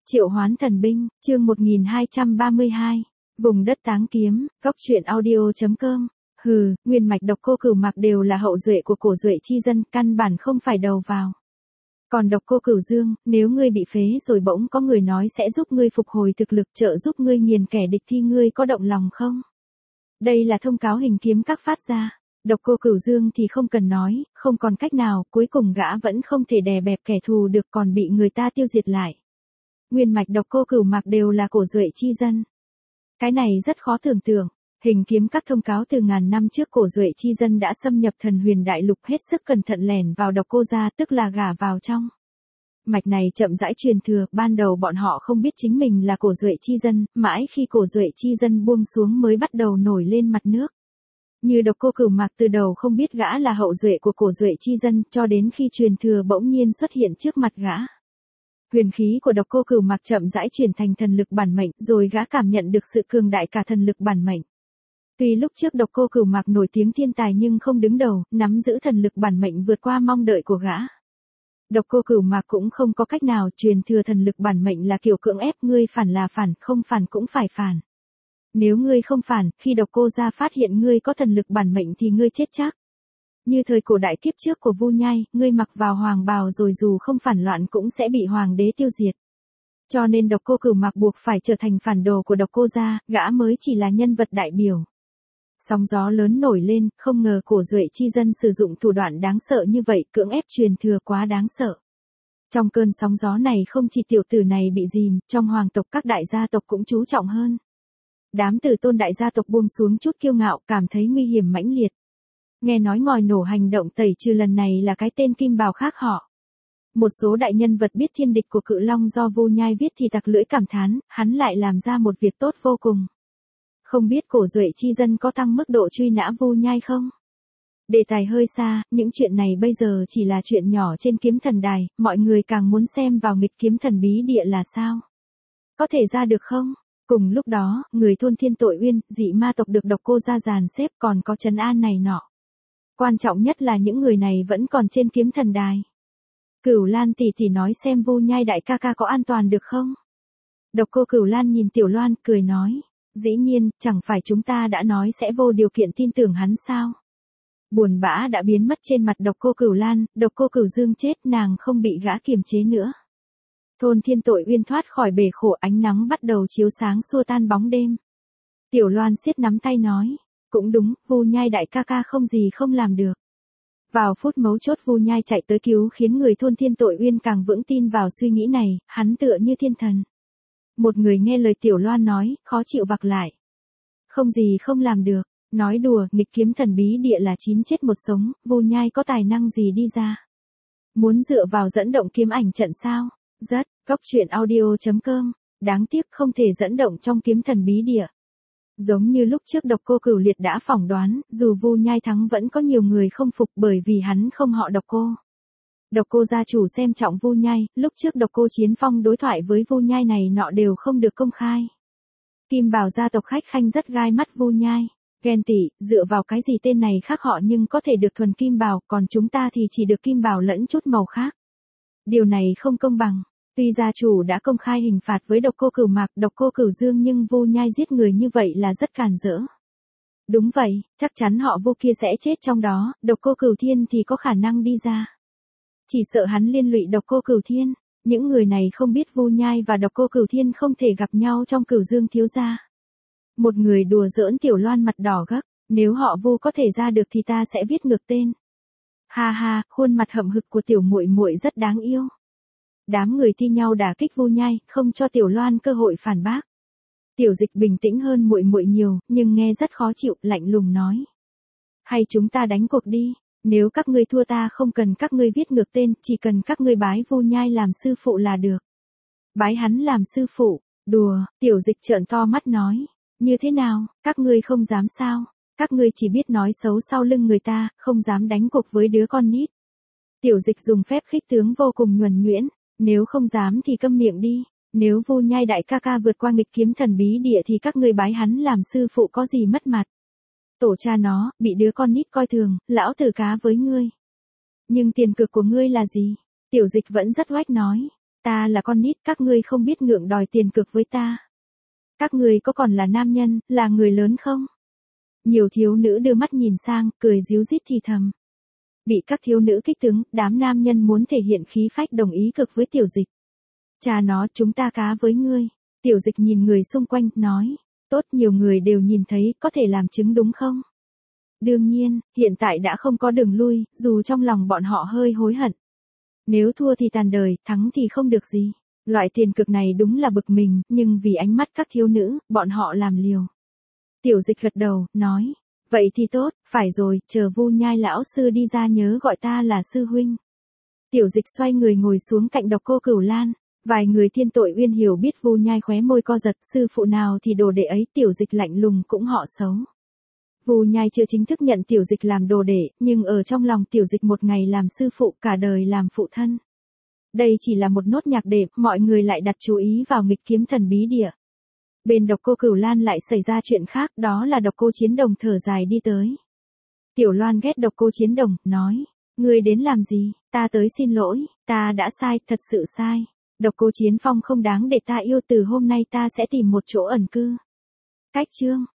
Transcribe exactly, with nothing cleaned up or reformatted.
Triệu Hoán Thần Binh, chương một nghìn hai trăm ba mươi hai. Vùng đất táng kiếm, góc truyện audio chấm com. Hừ, nguyên mạch Độc Cô Cửu Mạc đều là hậu duệ của cổ duệ chi dân, căn bản không phải đầu vào. Còn Độc Cô Cửu Dương, nếu ngươi bị phế rồi bỗng có người nói sẽ giúp ngươi phục hồi thực lực, trợ giúp ngươi nghiền kẻ địch thì ngươi có động lòng không? Đây là thông cáo hình kiếm các phát ra. Độc Cô Cửu Dương thì không cần nói, không còn cách nào, cuối cùng gã vẫn không thể đè bẹp kẻ thù được, còn bị người ta tiêu diệt lại. Nguyên mạch Độc Cô Cửu Mạc đều là cổ duệ chi dân. Cái này rất khó tưởng tượng. Hình kiếm các thông cáo từ ngàn năm trước cổ duệ chi dân đã xâm nhập Thần Huyền Đại Lục, hết sức cẩn thận lẻn vào Độc Cô gia, tức là gả vào trong. Mạch này chậm rãi truyền thừa, ban đầu bọn họ không biết chính mình là cổ duệ chi dân, mãi khi cổ duệ chi dân buông xuống mới bắt đầu nổi lên mặt nước. Như Độc Cô Cửu Mạc từ đầu không biết gã là hậu duệ của cổ duệ chi dân, cho đến khi truyền thừa bỗng nhiên xuất hiện trước mặt gã. Huyền khí của Độc Cô Cửu Mạc chậm rãi chuyển thành thần lực bản mệnh, rồi gã cảm nhận được sự cường đại cả thần lực bản mệnh. Tuy lúc trước Độc Cô Cửu Mạc nổi tiếng thiên tài nhưng không đứng đầu, nắm giữ thần lực bản mệnh vượt qua mong đợi của gã. Độc Cô Cửu Mạc cũng không có cách nào, truyền thừa thần lực bản mệnh là kiểu cưỡng ép, ngươi phản là phản, không phản cũng phải phản. Nếu ngươi không phản, khi Độc Cô gia phát hiện ngươi có thần lực bản mệnh thì ngươi chết chắc. Như thời cổ đại kiếp trước của Vu Nhai, ngươi mặc vào hoàng bào rồi dù không phản loạn cũng sẽ bị hoàng đế tiêu diệt. Cho nên Độc Cô Cửu Mạc buộc phải trở thành phản đồ của Độc Cô gia, gã mới chỉ là nhân vật đại biểu. Sóng gió lớn nổi lên, không ngờ cổ duệ chi dân sử dụng thủ đoạn đáng sợ như vậy, cưỡng ép truyền thừa quá đáng sợ. Trong cơn sóng gió này không chỉ tiểu tử này bị dìm, trong hoàng tộc các đại gia tộc cũng chú trọng hơn. Đám tử tôn đại gia tộc buông xuống chút kiêu ngạo, cảm thấy nguy hiểm mãnh liệt. Nghe nói ngòi nổ hành động tẩy trừ lần này là cái tên Kim Bào khác họ. Một số đại nhân vật biết thiên địch của Cự Long do Vu Nhai viết thì tặc lưỡi cảm thán, hắn lại làm ra một việc tốt vô cùng. Không biết cổ duệ chi dân có tăng mức độ truy nã Vu Nhai không? Đề tài hơi xa, những chuyện này bây giờ chỉ là chuyện nhỏ trên Kiếm Thần Đài, mọi người càng muốn xem vào nghịch kiếm thần bí địa là sao? Có thể ra được không? Cùng lúc đó, người thôn Thiên Tội Uyên, dị ma tộc được Độc Cô gia dàn xếp, còn có trấn an này nọ. Quan trọng nhất là những người này vẫn còn trên Kiếm Thần Đài. Cửu Lan tỷ tỷ nói xem Vu Nhai đại ca ca có an toàn được không? Độc Cô Cửu Lan nhìn Tiểu Loan, cười nói. Dĩ nhiên, chẳng phải chúng ta đã nói sẽ vô điều kiện tin tưởng hắn sao? Buồn bã đã biến mất trên mặt Độc Cô Cửu Lan, Độc Cô Cửu Dương chết, nàng không bị gã kiềm chế nữa. Thôn Thiên Tội Uyên thoát khỏi bể khổ, ánh nắng bắt đầu chiếu sáng xua tan bóng đêm. Tiểu Loan siết nắm tay nói, cũng đúng, Vu Nhai đại ca ca không gì không làm được. Vào phút mấu chốt Vu Nhai chạy tới cứu khiến người thôn Thiên Tội Uyên càng vững tin vào suy nghĩ này, hắn tựa như thiên thần. Một người nghe lời Tiểu Loan nói, khó chịu vặc lại. Không gì không làm được, nói đùa, nghịch kiếm thần bí địa là chín chết một sống, Vu Nhai có tài năng gì đi ra. Muốn dựa vào dẫn động kiếm ảnh trận sao? Rất, góc truyện audio chấm com, đáng tiếc không thể dẫn động trong kiếm thần bí địa. Giống như lúc trước Độc Cô Cửu Liệt đã phỏng đoán, dù Vu Nhai thắng vẫn có nhiều người không phục bởi vì hắn không họ Độc Cô. Độc Cô gia chủ xem trọng Vu Nhai, lúc trước Độc Cô Chiến Phong đối thoại với Vu Nhai này nọ đều không được công khai. Kim Bảo gia tộc khách khanh rất gai mắt Vu Nhai, ghen tị, dựa vào cái gì tên này khác họ nhưng có thể được thuần Kim Bảo, còn chúng ta thì chỉ được Kim Bảo lẫn chút màu khác. Điều này không công bằng. Tuy gia chủ đã công khai hình phạt với Độc Cô Cửu Mạc, Độc Cô Cửu Dương nhưng Vu Nhai giết người như vậy là rất càn rỡ. Đúng vậy, chắc chắn họ Vu kia sẽ chết trong đó, Độc Cô Cửu Thiên thì có khả năng đi ra. Chỉ sợ hắn liên lụy Độc Cô Cửu Thiên, những người này không biết Vu Nhai và Độc Cô Cửu Thiên không thể gặp nhau trong Cửu Dương thiếu gia. Một người đùa giỡn Tiểu Loan mặt đỏ gấp, nếu họ Vu có thể ra được thì ta sẽ viết ngược tên. Ha ha, khuôn mặt hậm hực của tiểu muội muội rất đáng yêu. Đám người thi nhau đả kích Vu Nhai, không cho Tiểu Loan cơ hội phản bác. Tiểu Dịch bình tĩnh hơn muội muội nhiều, nhưng nghe rất khó chịu, lạnh lùng nói: "Hay chúng ta đánh cuộc đi, nếu các ngươi thua ta không cần các ngươi viết ngược tên, chỉ cần các ngươi bái Vu Nhai làm sư phụ là được." Bái hắn làm sư phụ? Đùa, Tiểu Dịch trợn to mắt nói: "Như thế nào, các ngươi không dám sao? Các ngươi chỉ biết nói xấu sau lưng người ta, không dám đánh cuộc với đứa con nít." Tiểu Dịch dùng phép khích tướng vô cùng nhuần nhuyễn, nếu không dám thì câm miệng đi, nếu Vu Nhai đại ca ca vượt qua nghịch kiếm thần bí địa thì các ngươi bái hắn làm sư phụ có gì mất mặt. Tổ cha nó, bị đứa con nít coi thường, lão tử cá với ngươi. Nhưng tiền cược của ngươi là gì? Tiểu Dịch vẫn rất oách nói, Ta là con nít, các ngươi không biết ngượng đòi tiền cược với ta. Các ngươi có còn là nam nhân, là người lớn không? Nhiều thiếu nữ đưa mắt nhìn sang, cười ríu rít thì thầm. Bị các thiếu nữ kích tướng, đám nam nhân muốn thể hiện khí phách đồng ý cực với Tiểu Dịch. Cha nó, chúng ta cá với ngươi. Tiểu Dịch nhìn người xung quanh, nói. Tốt, nhiều người đều nhìn thấy, có thể làm chứng đúng không? Đương nhiên, hiện tại đã không có đường lui, dù trong lòng bọn họ hơi hối hận. Nếu thua thì tàn đời, thắng thì không được gì. Loại tiền cực này đúng là bực mình, nhưng vì ánh mắt các thiếu nữ, bọn họ làm liều. Tiểu Dịch gật đầu, nói. Vậy thì tốt, phải rồi, chờ Vu Nhai lão sư đi ra nhớ gọi ta là sư huynh. Tiểu Dịch xoay người ngồi xuống cạnh Độc Cô Cửu Lan. Vài người thiên tội uyên hiểu biết Vu Nhai khóe môi co giật, sư phụ nào thì đồ đệ ấy, Tiểu Dịch lạnh lùng cũng họ xấu. Vu Nhai chưa chính thức nhận Tiểu Dịch làm đồ đệ, nhưng ở trong lòng Tiểu Dịch một ngày làm sư phụ, cả đời làm phụ thân. Đây chỉ là một nốt nhạc đệm, mọi người lại đặt chú ý vào nghịch kiếm thần bí địa. Bên Độc Cô Cửu Lan lại xảy ra chuyện khác, đó là Độc Cô Chiến Đồng thở dài đi tới. Tiểu Loan ghét Độc Cô Chiến Đồng, nói, ngươi đến làm gì, ta tới xin lỗi, ta đã sai, thật sự sai. Độc Cô Chiến Phong không đáng để ta yêu, từ hôm nay ta sẽ tìm một chỗ ẩn cư. Cách chương